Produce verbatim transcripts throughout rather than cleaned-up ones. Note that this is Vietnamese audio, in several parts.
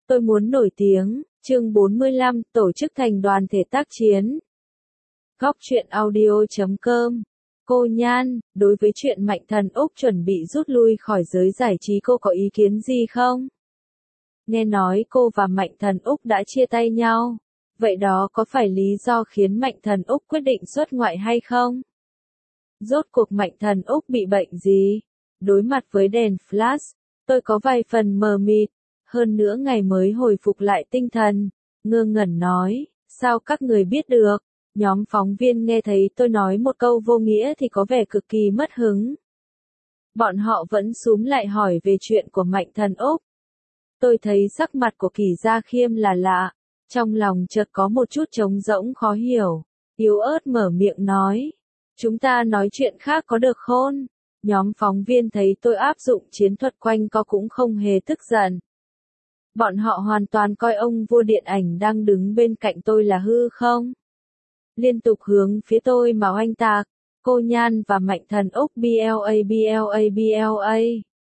Tôi muốn nổi tiếng, chương bốn mươi lăm, tổ chức thành đoàn thể tác chiến. Góc truyện audio chấm com. Cô Nhan, đối với chuyện Mạnh Thần Úc chuẩn bị rút lui khỏi giới giải trí cô có ý kiến gì không? Nghe nói cô và Mạnh Thần Úc đã chia tay nhau. Vậy đó có phải lý do khiến Mạnh Thần Úc quyết định xuất ngoại hay không? Rốt cuộc Mạnh Thần Úc bị bệnh gì? Đối mặt với đèn flash, tôi có vài phần mờ mịt. Hơn nữa ngày mới hồi phục lại tinh thần, ngơ ngẩn nói, sao các người biết được? Nhóm phóng viên nghe thấy tôi nói một câu vô nghĩa thì có vẻ cực kỳ mất hứng. Bọn họ vẫn xúm lại hỏi về chuyện của Mạnh Thần Úc. Tôi thấy sắc mặt của Kỳ Gia Khiêm là lạ, trong lòng chợt có một chút trống rỗng khó hiểu, yếu ớt mở miệng nói, chúng ta nói chuyện khác có được không? Nhóm phóng viên thấy tôi áp dụng chiến thuật quanh co cũng không hề tức giận. Bọn họ hoàn toàn coi ông vua điện ảnh đang đứng bên cạnh tôi là hư không. Liên tục hướng phía tôi mà oanh tạc, cô Nhan và Mạnh Thần Úc bla bla bla.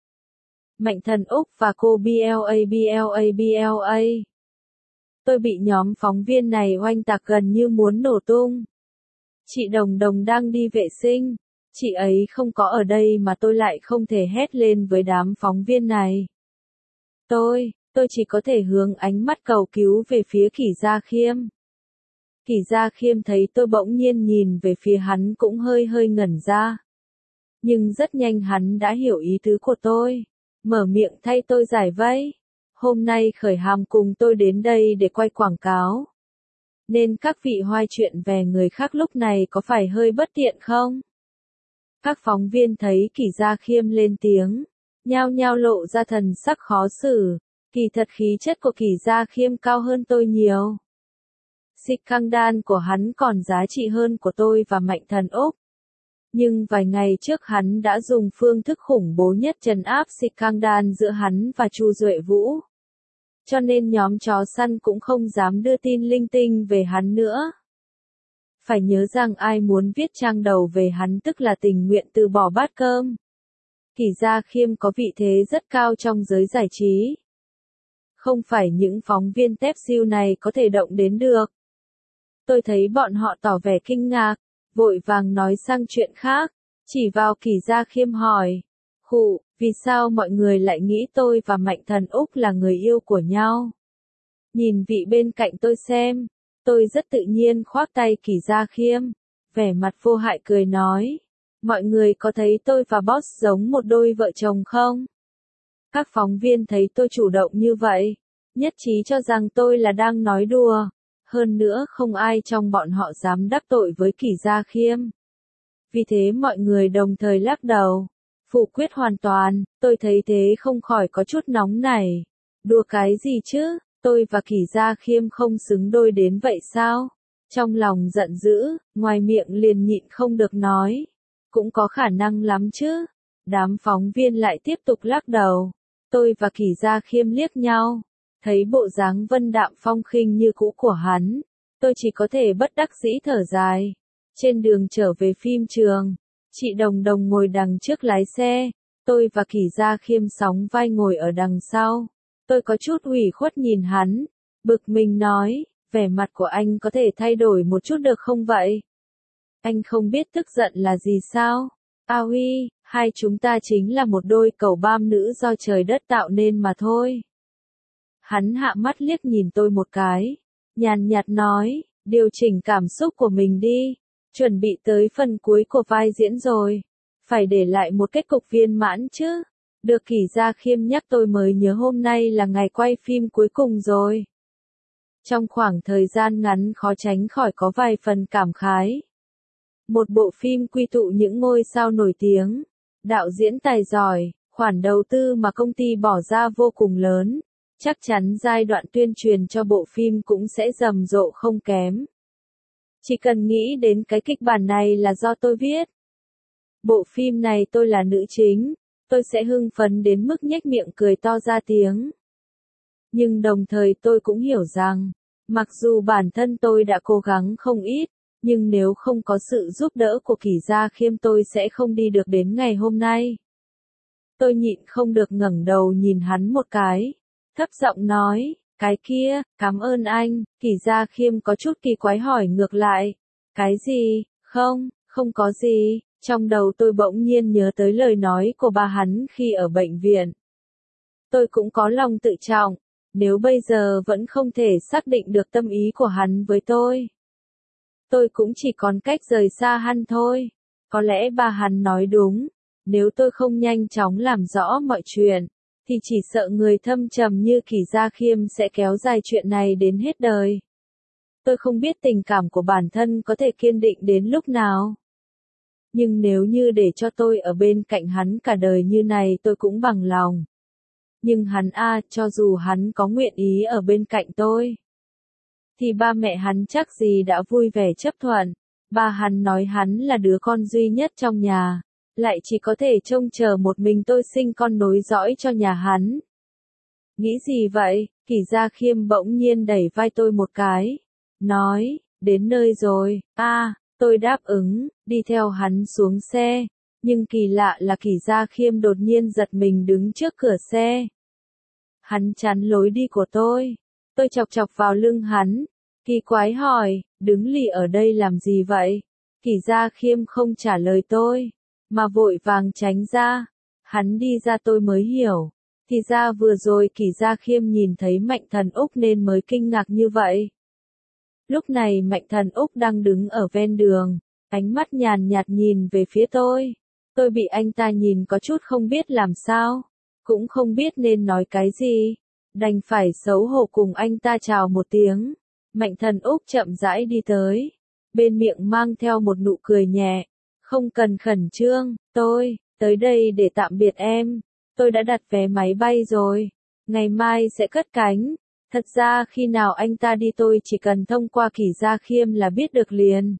Mạnh Thần Úc và cô bla bla bla. Tôi bị nhóm phóng viên này oanh tạc gần như muốn nổ tung. Chị Đồng Đồng đang đi vệ sinh, chị ấy không có ở đây mà tôi lại không thể hét lên với đám phóng viên này. Tôi, tôi chỉ có thể hướng ánh mắt cầu cứu về phía Kỳ Gia Khiêm. Kỳ Gia Khiêm thấy tôi bỗng nhiên nhìn về phía hắn cũng hơi hơi ngẩn ra. Nhưng rất nhanh hắn đã hiểu ý tứ của tôi, mở miệng thay tôi giải vây. Hôm nay Khởi Hàm cùng tôi đến đây để quay quảng cáo. Nên các vị hoài chuyện về người khác lúc này có phải hơi bất tiện không? Các phóng viên thấy Kỳ Gia Khiêm lên tiếng, nhao nhao lộ ra thần sắc khó xử. Kỳ thật khí chất của Kỳ Gia Khiêm cao hơn tôi nhiều. Scandal của hắn còn giá trị hơn của tôi và Mạnh Thần Úc. Nhưng vài ngày trước hắn đã dùng phương thức khủng bố nhất trấn áp scandal giữa hắn và Chu Duệ Vũ. Cho nên nhóm chó săn cũng không dám đưa tin linh tinh về hắn nữa. Phải nhớ rằng ai muốn viết trang đầu về hắn tức là tình nguyện từ bỏ bát cơm. Kỳ Gia Khiêm có vị thế rất cao trong giới giải trí. Không phải những phóng viên tép siêu này có thể động đến được. Tôi thấy bọn họ tỏ vẻ kinh ngạc, vội vàng nói sang chuyện khác, chỉ vào Kỳ Gia Khiêm hỏi, khụ, vì sao mọi người lại nghĩ tôi và Mạnh Thần Úc là người yêu của nhau? Nhìn vị bên cạnh tôi xem, tôi rất tự nhiên khoác tay Kỳ Gia Khiêm, vẻ mặt vô hại cười nói, mọi người có thấy tôi và Boss giống một đôi vợ chồng không? Các phóng viên thấy tôi chủ động như vậy, nhất trí cho rằng tôi là đang nói đùa. Hơn nữa không ai trong bọn họ dám đắc tội với Kỳ Gia Khiêm. Vì thế mọi người đồng thời lắc đầu. Phủ quyết hoàn toàn, tôi thấy thế không khỏi có chút nóng này. Đùa cái gì chứ, tôi và Kỳ Gia Khiêm không xứng đôi đến vậy sao? Trong lòng giận dữ, ngoài miệng liền nhịn không được nói. Cũng có khả năng lắm chứ. Đám phóng viên lại tiếp tục lắc đầu. Tôi và Kỳ Gia Khiêm liếc nhau. Thấy bộ dáng vân đạm phong khinh như cũ của hắn, tôi chỉ có thể bất đắc dĩ thở dài. Trên đường trở về phim trường, chị Đồng Đồng ngồi đằng trước lái xe, tôi và Kỳ Gia Khiêm sóng vai ngồi ở đằng sau. Tôi có chút ủy khuất nhìn hắn, bực mình nói, vẻ mặt của anh có thể thay đổi một chút được không vậy? Anh không biết tức giận là gì sao? A Huy, hai chúng ta chính là một đôi cầu bam nữ do trời đất tạo nên mà thôi. Hắn hạ mắt liếc nhìn tôi một cái, nhàn nhạt nói, điều chỉnh cảm xúc của mình đi, chuẩn bị tới phần cuối của vai diễn rồi, phải để lại một kết cục viên mãn chứ. Được Kỳ Gia Khiêm nhắc tôi mới nhớ hôm nay là ngày quay phim cuối cùng rồi. Trong khoảng thời gian ngắn khó tránh khỏi có vài phần cảm khái. Một bộ phim quy tụ những ngôi sao nổi tiếng, đạo diễn tài giỏi, khoản đầu tư mà công ty bỏ ra vô cùng lớn. Chắc chắn giai đoạn tuyên truyền cho bộ phim cũng sẽ rầm rộ không kém. Chỉ cần nghĩ đến cái kịch bản này là do tôi viết. Bộ phim này tôi là nữ chính, tôi sẽ hưng phấn đến mức nhếch miệng cười to ra tiếng. Nhưng đồng thời tôi cũng hiểu rằng, mặc dù bản thân tôi đã cố gắng không ít, nhưng nếu không có sự giúp đỡ của Kỳ Gia Khiêm tôi sẽ không đi được đến ngày hôm nay. Tôi nhịn không được ngẩng đầu nhìn hắn một cái. Thấp giọng nói, Cái kia, cảm ơn anh, Kỷ Gia Khiêm có chút kỳ quái hỏi ngược lại. Cái gì, không, không có gì, trong đầu tôi bỗng nhiên nhớ tới lời nói của bà hắn khi ở bệnh viện. Tôi cũng có lòng tự trọng, nếu bây giờ vẫn không thể xác định được tâm ý của hắn với tôi. Tôi cũng chỉ còn cách rời xa hắn thôi. Có lẽ bà hắn nói đúng, nếu tôi không nhanh chóng làm rõ mọi chuyện, thì chỉ sợ người thâm trầm như Kỷ Gia Khiêm sẽ kéo dài chuyện này đến hết đời. Tôi không biết tình cảm của bản thân có thể kiên định đến lúc nào. Nhưng nếu như để cho tôi ở bên cạnh hắn cả đời như này tôi cũng bằng lòng. Nhưng hắn a, cho dù hắn có nguyện ý ở bên cạnh tôi, thì ba mẹ hắn chắc gì đã vui vẻ chấp thuận. Ba hắn nói hắn là đứa con duy nhất trong nhà, lại chỉ có thể trông chờ một mình tôi sinh con nối dõi cho nhà hắn. Nghĩ gì vậy? Kỷ Gia Khiêm bỗng nhiên đẩy vai tôi một cái, nói, đến nơi rồi. A, tôi đáp ứng, đi theo hắn xuống xe, nhưng kỳ lạ là Kỷ Gia Khiêm đột nhiên giật mình đứng trước cửa xe. Hắn chắn lối đi của tôi. Tôi chọc chọc vào lưng hắn, kỳ quái hỏi, đứng lì ở đây làm gì vậy? Kỷ Gia Khiêm không trả lời tôi, mà vội vàng tránh ra. Hắn đi ra tôi mới hiểu, thì ra vừa rồi Kỷ Gia Khiêm nhìn thấy Mạnh Thần Úc nên mới kinh ngạc như vậy. Lúc này Mạnh Thần Úc đang đứng ở ven đường, ánh mắt nhàn nhạt nhìn về phía tôi. Tôi bị anh ta nhìn có chút không biết làm sao, cũng không biết nên nói cái gì, đành phải xấu hổ cùng anh ta chào một tiếng. Mạnh Thần Úc chậm rãi đi tới, bên miệng mang theo một nụ cười nhẹ, không cần khẩn trương, tôi, tới đây để tạm biệt em, tôi đã đặt vé máy bay rồi, ngày mai sẽ cất cánh. Thật ra khi nào anh ta đi tôi chỉ cần thông qua Kỷ Gia Khiêm là biết được liền.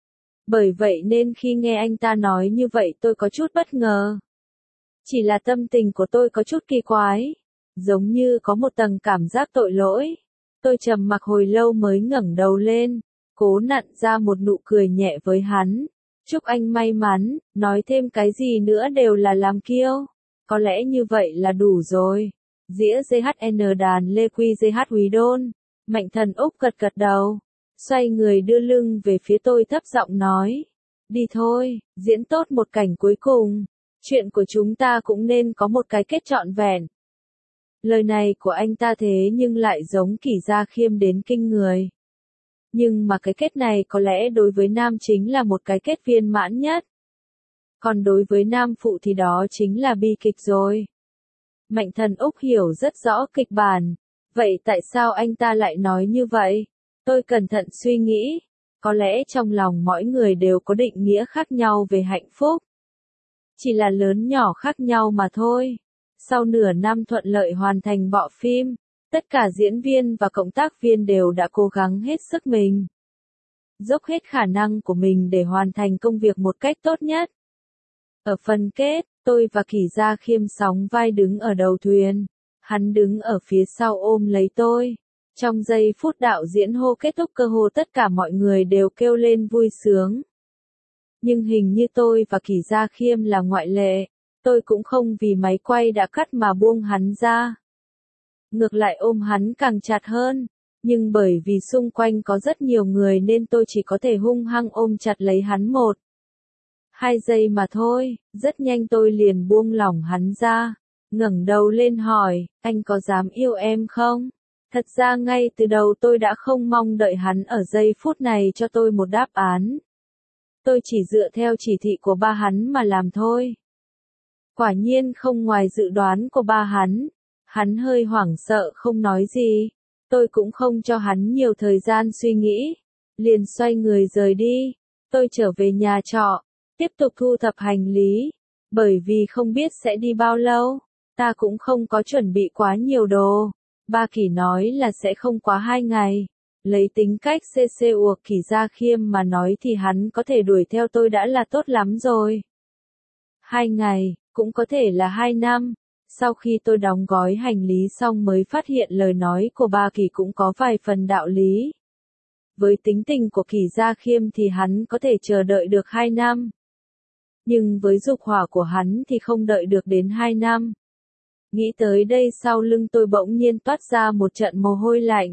Bởi vậy nên khi nghe anh ta nói như vậy tôi có chút bất ngờ. Chỉ là tâm tình của tôi có chút kỳ quái, giống như có một tầng cảm giác tội lỗi. Tôi trầm mặc hồi lâu mới ngẩng đầu lên, cố nặn ra một nụ cười nhẹ với hắn. Chúc anh may mắn, nói thêm cái gì nữa đều là làm kiêu. Có lẽ như vậy là đủ rồi. Dĩa giê hát en đàn Lê Quy giê hát Húy Đôn. Mạnh Thần Úc gật gật đầu, xoay người đưa lưng về phía tôi thấp giọng nói. Đi thôi, diễn tốt một cảnh cuối cùng. Chuyện của chúng ta cũng nên có một cái kết trọn vẹn. Lời này của anh ta thế nhưng lại giống Kỷ Gia Khiêm đến kinh người. Nhưng mà cái kết này có lẽ đối với nam chính là một cái kết viên mãn nhất. Còn đối với nam phụ thì đó chính là bi kịch rồi. Mạnh Thần Úc hiểu rất rõ kịch bản. Vậy tại sao anh ta lại nói như vậy? Tôi cẩn thận suy nghĩ. Có lẽ trong lòng mỗi người đều có định nghĩa khác nhau về hạnh phúc. Chỉ là lớn nhỏ khác nhau mà thôi. Sau nửa năm thuận lợi hoàn thành bộ phim, tất cả diễn viên và cộng tác viên đều đã cố gắng hết sức mình. Dốc hết khả năng của mình để hoàn thành công việc một cách tốt nhất. Ở phần kết, tôi và Kỷ Gia Khiêm sóng vai đứng ở đầu thuyền. Hắn đứng ở phía sau ôm lấy tôi. Trong giây phút đạo diễn hô kết thúc cơ hồ tất cả mọi người đều kêu lên vui sướng. Nhưng hình như tôi và Kỷ Gia Khiêm là ngoại lệ. Tôi cũng không vì máy quay đã cắt mà buông hắn ra. Ngược lại ôm hắn càng chặt hơn. Nhưng bởi vì xung quanh có rất nhiều người nên tôi chỉ có thể hung hăng ôm chặt lấy hắn một. Hai giây mà thôi, rất nhanh tôi liền buông lỏng hắn ra. Ngẩng đầu lên hỏi, anh có dám yêu em không? Thật ra ngay từ đầu tôi đã không mong đợi hắn ở giây phút này cho tôi một đáp án. Tôi chỉ dựa theo chỉ thị của ba hắn mà làm thôi. Quả nhiên không ngoài dự đoán của ba hắn. Hắn hơi hoảng sợ không nói gì. Tôi cũng không cho hắn nhiều thời gian suy nghĩ. Liền xoay người rời đi. Tôi trở về nhà trọ. Tiếp tục thu thập hành lý. Bởi vì không biết sẽ đi bao lâu. Ta cũng không có chuẩn bị quá nhiều đồ. Ba Kỷ nói là sẽ không quá hai ngày. Lấy tính cách xê xê uộc Kỷ Gia Khiêm mà nói thì hắn có thể đuổi theo tôi đã là tốt lắm rồi. Hai ngày, cũng có thể là hai năm. Sau khi tôi đóng gói hành lý xong mới phát hiện lời nói của ba Kỷ cũng có vài phần đạo lý. Với tính tình của Kỷ Gia Khiêm thì hắn có thể chờ đợi được hai năm. Nhưng với dục hỏa của hắn thì không đợi được đến hai năm. Nghĩ tới đây sau lưng tôi bỗng nhiên toát ra một trận mồ hôi lạnh.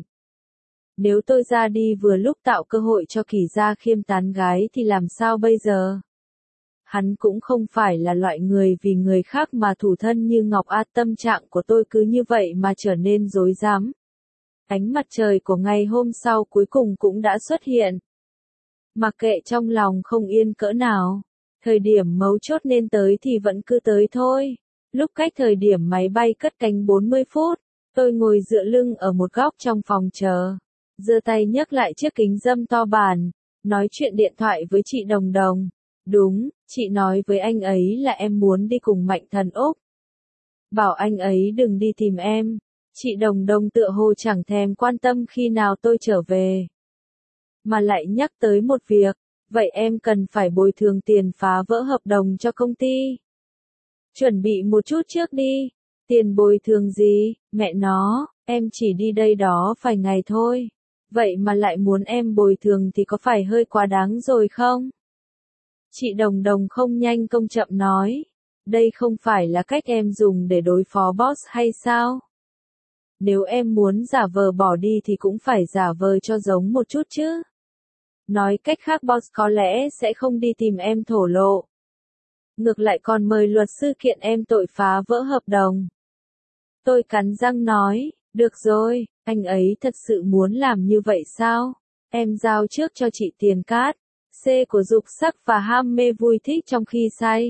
Nếu tôi ra đi vừa lúc tạo cơ hội cho Kỳ Gia Khiêm tán gái thì làm sao bây giờ? Hắn cũng không phải là loại người vì người khác mà thủ thân như ngọc a, tâm trạng của tôi cứ như vậy mà trở nên rối rắm. Ánh mặt trời của ngày hôm sau cuối cùng cũng đã xuất hiện. Mặc kệ trong lòng không yên cỡ nào, thời điểm mấu chốt nên tới thì vẫn cứ tới thôi. Lúc cách thời điểm máy bay cất cánh bốn mươi phút, tôi ngồi dựa lưng ở một góc trong phòng chờ, giơ tay nhấc lại chiếc kính râm to bản, nói chuyện điện thoại với chị Đồng Đồng. Đúng, chị nói với anh ấy là em muốn đi cùng Mạnh Thần Úc. Bảo anh ấy đừng đi tìm em. Chị Đồng Đồng tựa hồ chẳng thèm quan tâm khi nào tôi trở về. Mà lại nhắc tới một việc, vậy em cần phải bồi thường tiền phá vỡ hợp đồng cho công ty. Chuẩn bị một chút trước đi. Tiền bồi thường gì, mẹ nó, em chỉ đi đây đó vài ngày thôi. Vậy mà lại muốn em bồi thường thì có phải hơi quá đáng rồi không? Chị Đồng Đồng không nhanh không chậm nói. Đây không phải là cách em dùng để đối phó boss hay sao? Nếu em muốn giả vờ bỏ đi thì cũng phải giả vờ cho giống một chút chứ. Nói cách khác boss có lẽ sẽ không đi tìm em thổ lộ. Ngược lại còn mời luật sư kiện em tội phá vỡ hợp đồng. Tôi cắn răng nói, được rồi, anh ấy thật sự muốn làm như vậy sao? Em giao trước cho chị tiền cát, C của dục sắc và ham mê vui thích trong khi say.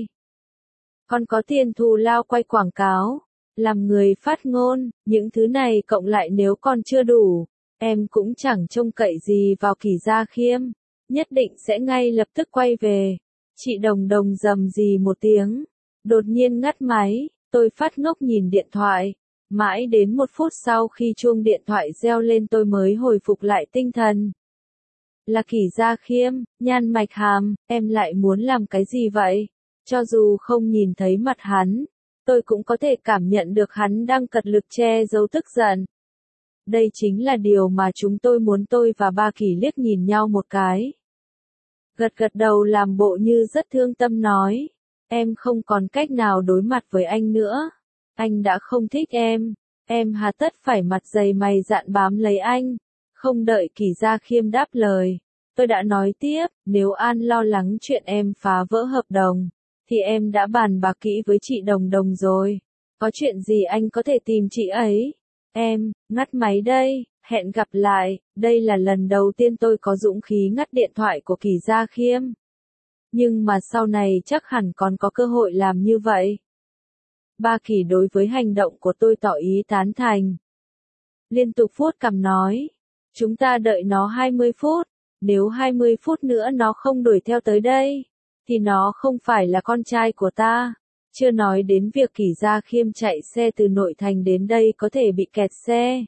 Còn có tiền thù lao quay quảng cáo, làm người phát ngôn, những thứ này cộng lại nếu còn chưa đủ, em cũng chẳng trông cậy gì vào Kỳ Gia Khiêm, nhất định sẽ ngay lập tức quay về. Chị Đồng Đồng rầm rì một tiếng, đột nhiên ngắt máy, tôi phát ngốc nhìn điện thoại, mãi đến một phút sau khi chuông điện thoại reo lên tôi mới hồi phục lại tinh thần. Là Kỳ Gia Khiêm, Nhan Mạch Hàm, em lại muốn làm cái gì vậy? Cho dù không nhìn thấy mặt hắn, tôi cũng có thể cảm nhận được hắn đang cật lực che giấu tức giận. Đây chính là điều mà chúng tôi muốn. Tôi và Ba Kỳ liếc nhìn nhau một cái. Gật gật đầu làm bộ như rất thương tâm nói, em không còn cách nào đối mặt với anh nữa. Anh đã không thích em, em hà tất phải mặt dày mày dạn bám lấy anh. Không đợi Kỳ Gia Khiêm đáp lời, tôi đã nói tiếp, nếu An lo lắng chuyện em phá vỡ hợp đồng, thì em đã bàn bạc kỹ với chị Đồng Đồng rồi. Có chuyện gì anh có thể tìm chị ấy. Em, ngắt máy đây, hẹn gặp lại. Đây là lần đầu tiên tôi có dũng khí ngắt điện thoại của Kỳ Gia Khiêm. Nhưng mà sau này chắc hẳn còn có cơ hội làm như vậy. Ba Kỳ đối với hành động của tôi tỏ ý tán thành. Liên tục vuốt cằm nói, chúng ta đợi nó hai mươi phút, nếu hai mươi phút nữa nó không đuổi theo tới đây, thì nó không phải là con trai của ta. Chưa nói đến việc Kỳ Gia Khiêm chạy xe từ nội thành đến đây có thể bị kẹt xe.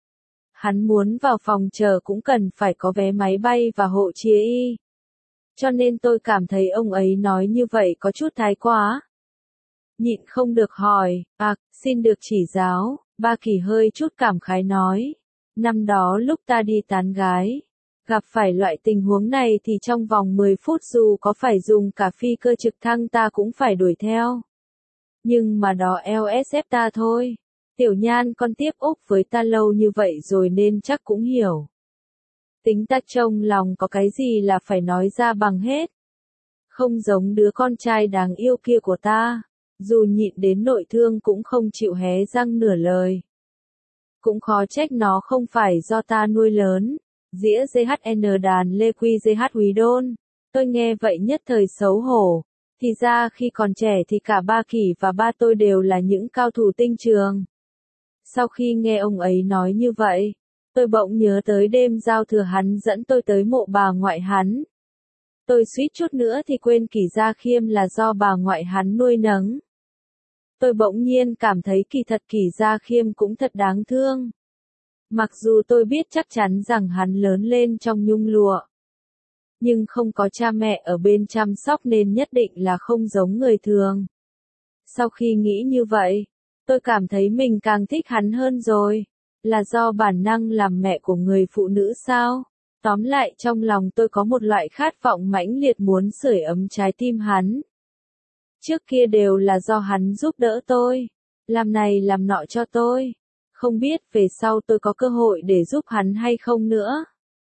Hắn muốn vào phòng chờ cũng cần phải có vé máy bay và hộ chiếu y. Cho nên tôi cảm thấy ông ấy nói như vậy có chút thái quá. Nhịn không được hỏi, à, xin được chỉ giáo. Ba Kỳ hơi chút cảm khái nói. Năm đó lúc ta đi tán gái, gặp phải loại tình huống này thì trong vòng mười phút dù có phải dùng cả phi cơ trực thăng ta cũng phải đuổi theo. Nhưng mà đó lờ ét ép ta thôi. Tiểu Nhan con tiếp úc với ta lâu như vậy rồi nên chắc cũng hiểu. Tính ta trong lòng có cái gì là phải nói ra bằng hết. Không giống đứa con trai đáng yêu kia của ta. Dù nhịn đến nội thương cũng không chịu hé răng nửa lời. Cũng khó trách nó không phải do ta nuôi lớn. Dĩa giê hát en đàn Lê Quy giê hát Húy Đôn. Tôi nghe vậy nhất thời xấu hổ. Thì ra khi còn trẻ thì cả Ba Kỳ và ba tôi đều là những cao thủ tinh trường. Sau khi nghe ông ấy nói như vậy, tôi bỗng nhớ tới đêm giao thừa hắn dẫn tôi tới mộ bà ngoại hắn. Tôi suýt chút nữa thì quên Kỳ Gia Khiêm là do bà ngoại hắn nuôi nấng. Tôi bỗng nhiên cảm thấy kỳ thật Kỳ Gia Khiêm cũng thật đáng thương. Mặc dù tôi biết chắc chắn rằng hắn lớn lên trong nhung lụa, nhưng không có cha mẹ ở bên chăm sóc nên nhất định là không giống người thường. Sau khi nghĩ như vậy, tôi cảm thấy mình càng thích hắn hơn rồi. Là do bản năng làm mẹ của người phụ nữ sao? Tóm lại trong lòng tôi có một loại khát vọng mãnh liệt muốn sưởi ấm trái tim hắn. Trước kia đều là do hắn giúp đỡ tôi. làm này làm nọ cho tôi. Không biết về sau tôi có cơ hội để giúp hắn hay không nữa.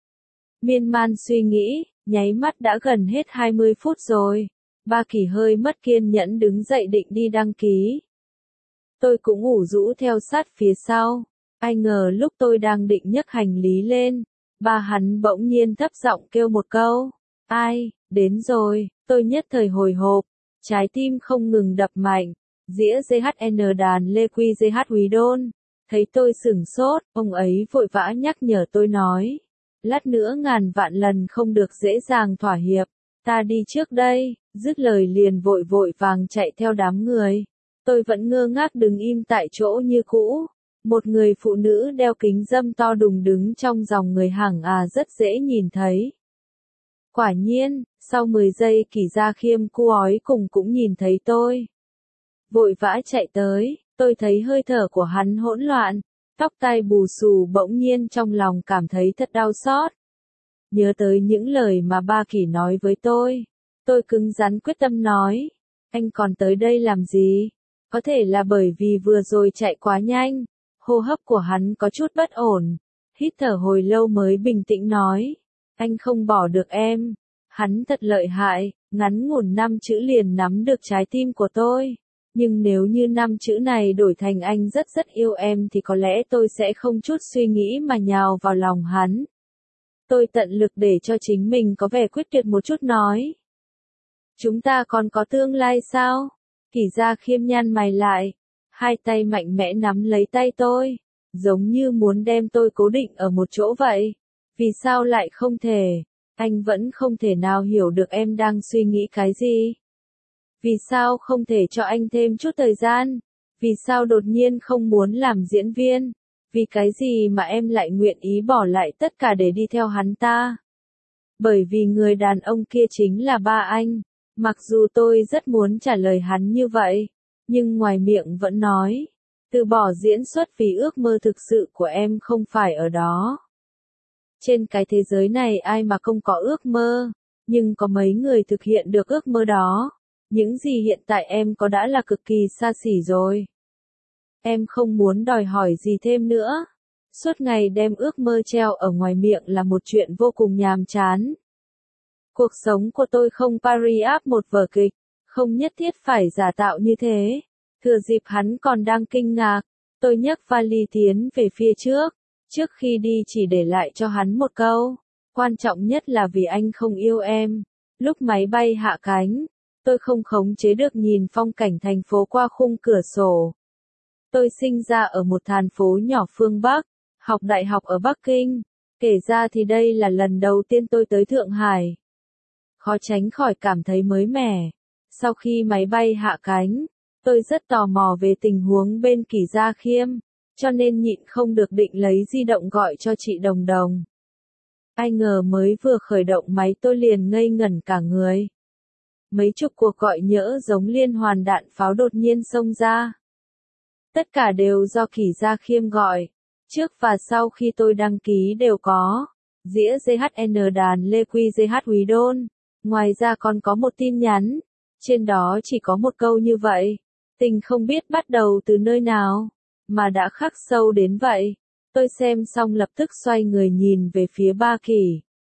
Miên man suy nghĩ, nháy mắt đã gần hết hai mươi phút rồi. Ba Kỳ hơi mất kiên nhẫn đứng dậy định đi đăng ký. Tôi cũng ủ rũ theo sát phía sau. Ai ngờ lúc tôi đang định nhấc hành lý lên, ba hắn bỗng nhiên thấp giọng kêu một câu. Ai, đến rồi, tôi nhất thời hồi hộp, trái tim không ngừng đập mạnh. Dĩa giê hát en đàn Lê Quy giê hát Húy Đôn. Thấy tôi sửng sốt, ông ấy vội vã nhắc nhở tôi nói. Lát nữa ngàn vạn lần không được dễ dàng thỏa hiệp. Ta đi trước đây, dứt lời liền vội vội vàng chạy theo đám người. Tôi vẫn ngơ ngác đứng im tại chỗ như cũ. Một người phụ nữ đeo kính râm to đùng đứng trong dòng người hàng à rất dễ nhìn thấy. Quả nhiên, sau mười giây Kỳ Gia Khiêm cu ói cùng cũng nhìn thấy tôi. Vội vã chạy tới, tôi thấy hơi thở của hắn hỗn loạn, tóc tai bù xù bỗng nhiên trong lòng cảm thấy thật đau xót. Nhớ tới những lời mà ba Kỳ nói với tôi, tôi cứng rắn quyết tâm nói, anh còn tới đây làm gì? Có thể là bởi vì vừa rồi chạy quá nhanh, hô hấp của hắn có chút bất ổn, hít thở hồi lâu mới bình tĩnh nói, anh không bỏ được em. Hắn thật lợi hại, ngắn ngủn năm chữ liền nắm được trái tim của tôi. Nhưng nếu như năm chữ này đổi thành anh rất rất yêu em thì có lẽ tôi sẽ không chút suy nghĩ mà nhào vào lòng hắn. Tôi tận lực để cho chính mình có vẻ quyết tuyệt một chút nói. Chúng ta còn có tương lai sao? Kỳ Gia Khiêm nhăn mày lại, hai tay mạnh mẽ nắm lấy tay tôi, giống như muốn đem tôi cố định ở một chỗ vậy. Vì sao lại không thể? Anh vẫn không thể nào hiểu được em đang suy nghĩ cái gì. Vì sao không thể cho anh thêm chút thời gian? Vì sao đột nhiên không muốn làm diễn viên? Vì cái gì mà em lại nguyện ý bỏ lại tất cả để đi theo hắn ta? Bởi vì người đàn ông kia chính là ba anh. Mặc dù tôi rất muốn trả lời hắn như vậy, nhưng ngoài miệng vẫn nói, từ bỏ diễn xuất vì ước mơ thực sự của em không phải ở đó. Trên cái thế giới này ai mà không có ước mơ, nhưng có mấy người thực hiện được ước mơ đó. Những gì hiện tại em có đã là cực kỳ xa xỉ rồi. Em không muốn đòi hỏi gì thêm nữa. Suốt ngày đem ước mơ treo ở ngoài miệng là một chuyện vô cùng nhàm chán. Cuộc sống của tôi không pari áp một vở kịch, không nhất thiết phải giả tạo như thế. Thừa dịp hắn còn đang kinh ngạc, tôi nhấc vali tiến về phía trước. Trước khi đi chỉ để lại cho hắn một câu, quan trọng nhất là vì anh không yêu em. Lúc máy bay hạ cánh, tôi không khống chế được nhìn phong cảnh thành phố qua khung cửa sổ. Tôi sinh ra ở một thành phố nhỏ phương Bắc, học đại học ở Bắc Kinh. Kể ra thì đây là lần đầu tiên tôi tới Thượng Hải. Khó tránh khỏi cảm thấy mới mẻ. Sau khi máy bay hạ cánh, tôi rất tò mò về tình huống bên Kỳ Gia Khiêm, cho nên nhịn không được định lấy di động gọi cho chị Đồng Đồng. Ai ngờ mới vừa khởi động máy tôi liền ngây ngẩn cả người. Mấy chục cuộc gọi nhỡ giống liên hoàn đạn pháo đột nhiên xông ra. Tất cả đều do Kỳ Gia Khiêm gọi. Trước và sau khi tôi đăng ký đều có. Dĩa giê hát en đàn Lê Quy giê hát Húy Đôn. Ngoài ra còn có một tin nhắn. Trên đó chỉ có một câu như vậy. Tình không biết bắt đầu từ nơi nào, mà đã khắc sâu đến vậy. Tôi xem xong lập tức xoay người nhìn về phía ba Kỳ.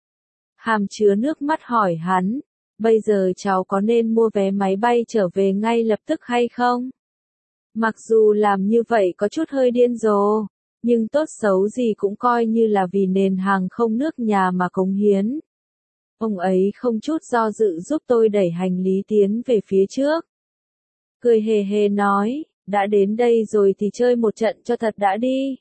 Hàm chứa nước mắt hỏi hắn. Bây giờ cháu có nên mua vé máy bay trở về ngay lập tức hay không? Mặc dù làm như vậy có chút hơi điên rồ, nhưng tốt xấu gì cũng coi như là vì nền hàng không nước nhà mà cống hiến. Ông ấy không chút do dự giúp tôi đẩy hành lý tiến về phía trước. Cười hề hề nói, đã đến đây rồi thì chơi một trận cho thật đã đi.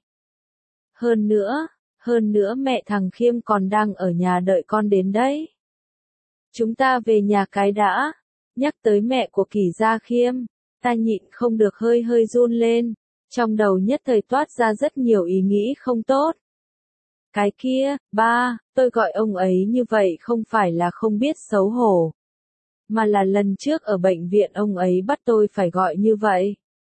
Hơn nữa, hơn nữa mẹ thằng Khiêm còn đang ở nhà đợi con đến đấy. Chúng ta về nhà cái đã. Nhắc tới mẹ của Kỳ Gia Khiêm, ta nhịn không được hơi hơi run lên, trong đầu nhất thời toát ra rất nhiều ý nghĩ không tốt. Cái kia, ba, tôi gọi ông ấy như vậy không phải là không biết xấu hổ, mà là lần trước ở bệnh viện ông ấy bắt tôi phải gọi như vậy.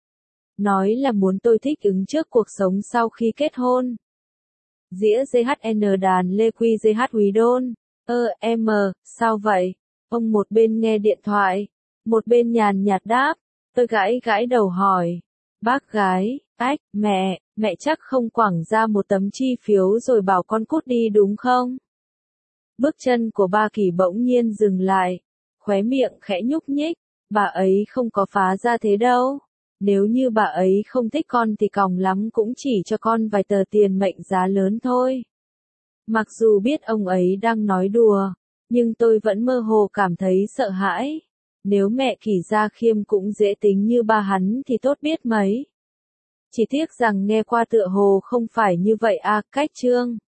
Nói là muốn tôi thích ứng trước cuộc sống sau khi kết hôn. Dĩa giê hát en đàn Lê Quy giê hát Húy Đôn. Ơ, em, sao vậy? Ông một bên nghe điện thoại, một bên nhàn nhạt đáp. Tôi gãi gãi đầu hỏi. Bác gái, ách, mẹ, mẹ chắc không quẳng ra một tấm chi phiếu rồi bảo con cút đi đúng không? Bước chân của ba Kỳ bỗng nhiên dừng lại, khóe miệng khẽ nhúc nhích, bà ấy không có phá ra thế đâu. Nếu như bà ấy không thích con thì còng lắm cũng chỉ cho con vài tờ tiền mệnh giá lớn thôi. Mặc dù biết ông ấy đang nói đùa, nhưng tôi vẫn mơ hồ cảm thấy sợ hãi. Nếu mẹ Kỳ Gia Khiêm cũng dễ tính như ba hắn thì tốt biết mấy. Chỉ tiếc rằng nghe qua tựa hồ không phải như vậy à, cách chương.